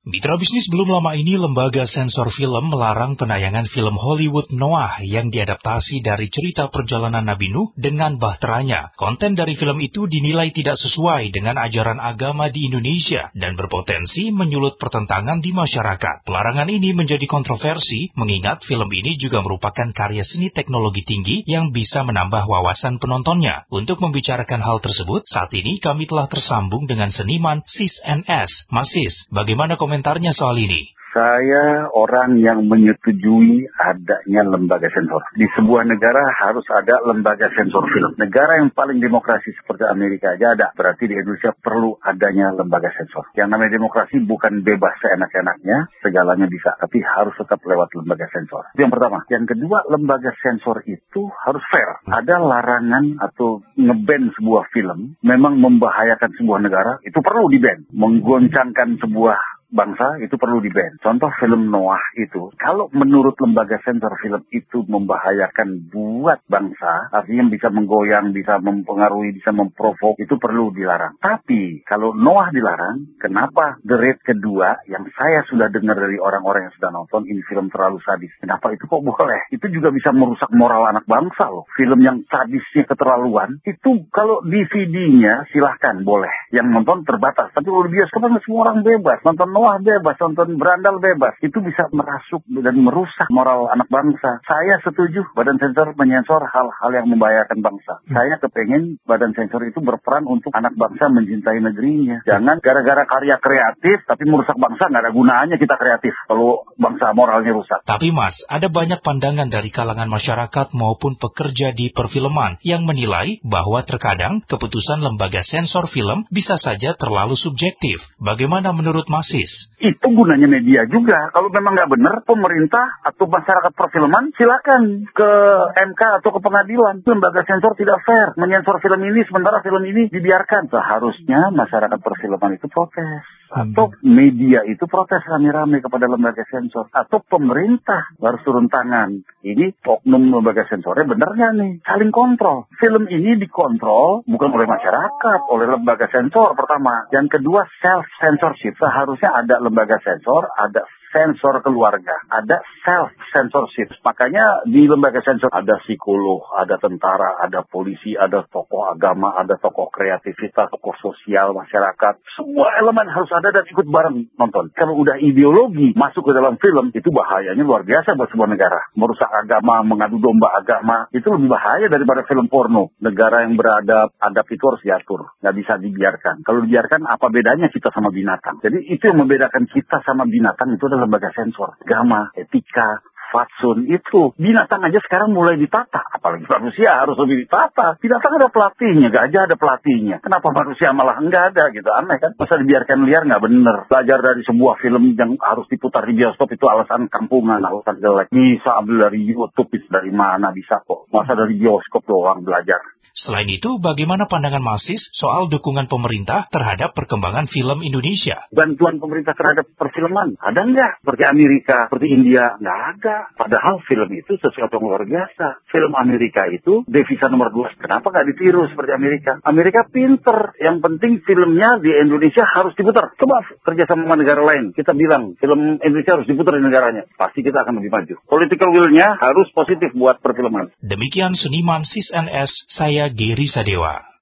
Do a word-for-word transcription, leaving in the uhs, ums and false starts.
Mitra bisnis, belum lama ini lembaga sensor film melarang penayangan film Hollywood Noah yang diadaptasi dari cerita perjalanan Nabi Nuh dengan bahteranya. Konten dari film itu dinilai tidak sesuai dengan ajaran agama di Indonesia dan berpotensi menyulut pertentangan di masyarakat. Pelarangan ini menjadi kontroversi mengingat film ini juga merupakan karya seni teknologi tinggi yang bisa menambah wawasan penontonnya. Untuk membicarakan hal tersebut, saat ini kami telah tersambung dengan seniman Sis N S. Mas Sis, bagaimana komentar komentarnya soal ini? Saya orang yang menyetujui adanya lembaga sensor. Di sebuah negara harus ada lembaga sensor film. Negara yang paling demokrasi seperti Amerika aja ada. Berarti di Indonesia perlu adanya lembaga sensor. Yang namanya demokrasi bukan bebas seenak-enaknya, segalanya bisa. Tapi harus tetap lewat lembaga sensor. Itu yang pertama. Yang kedua, lembaga sensor itu harus fair. Ada larangan atau nge-ban sebuah film, memang membahayakan sebuah negara, itu perlu di-ban. Menggoncangkan sebuah bangsa itu perlu di-ban. Contoh film Noah itu, kalau menurut lembaga sensor film itu membahayakan buat bangsa, artinya bisa menggoyang, bisa mempengaruhi, bisa memprovok, itu perlu dilarang. Tapi kalau Noah dilarang, kenapa The Raid kedua yang saya sudah dengar dari orang-orang yang sudah nonton, ini film terlalu sadis. Kenapa itu kok boleh? Itu juga bisa merusak moral anak bangsa loh. Film yang sadisnya keterlaluan, itu kalau D V D-nya silahkan boleh. Yang nonton terbatas. Tapi kalau di bioskop kan semua orang bebas. Nonton Noah bebas, nonton berandal bebas. Itu bisa merasuk dan merusak moral anak bangsa. Saya setuju badan sensor menyensor hal-hal yang membahayakan bangsa. Hmm. Saya kepengen badan sensor itu berperan untuk anak bangsa mencintai negerinya. Jangan gara-gara karya kreatif, tapi merusak bangsa, nggak ada gunanya kita kreatif kalau bangsa moralnya rusak. Tapi Mas, ada banyak pandangan dari kalangan masyarakat maupun pekerja di perfilman yang menilai bahwa terkadang keputusan lembaga sensor film bisa saja terlalu subjektif. Bagaimana menurut Mas Sis? Itu gunanya media juga. Kalau memang nggak benar, pemerintah atau masyarakat perfilman silakan ke M K atau ke pengadilan. Lembaga sensor tidak fair. Menyensor film ini sementara film ini dibiarkan. Seharusnya masyarakat perfilman itu protes. Atau media itu protes rame-rame kepada lembaga sensor. Atau pemerintah harus turun tangan. Ini oknum lembaga sensornya benar nggak nih? Saling kontrol. Film ini dikontrol bukan oleh masyarakat, oleh lembaga sensor pertama. Yang kedua, self-censorship. Seharusnya ada lembaga sensor, ada sensor keluarga, ada self-censorship. Makanya di lembaga sensor ada psikolog, ada tentara, ada polisi, ada tokoh agama, ada tokoh kreativitas, tokoh sosial, masyarakat. Semua elemen harus ada dan ikut bareng nonton. Kalau udah ideologi masuk ke dalam film, itu bahayanya luar biasa buat sebuah negara. Merusak agama, mengadu domba agama, itu lebih bahaya daripada film porno. Negara yang beradab, adab itu harus diatur. Nggak bisa dibiarkan. Kalau dibiarkan, apa bedanya kita sama binatang? Jadi itu yang membedakan kita sama binatang, itu adalah lembaga sensor, agama, etika, fatsun, itu binatang aja sekarang mulai ditata, apalagi manusia harus lebih ditata. Binatang ada pelatihnya, gajah ada pelatihnya, kenapa manusia malah enggak ada gitu, aneh kan? Masa dibiarkan liar, nggak bener. Belajar dari sebuah film yang harus diputar di bioskop itu alasan kampungan, alasan jelek. Bisa ambil dari YouTube, itu dari mana bisa kok? Masa dari bioskop doang belajar. Selain itu, bagaimana pandangan Mas Sis soal dukungan pemerintah terhadap perkembangan film Indonesia? Bantuan pemerintah terhadap perfilman, ada nggak? Seperti Amerika, seperti India, nggak ada. Padahal film itu sesuatu yang luar biasa. Film Amerika itu devisa nomor dua. Kenapa nggak ditiru seperti Amerika? Amerika pinter. Yang penting filmnya di Indonesia harus diputar. Coba kerja sama negara lain. Kita bilang film Indonesia harus diputar di negaranya. Pasti kita akan lebih maju. Political will-nya harus positif buat perfilman. Demikian seniman Sis N S, saya Geri Sadewa.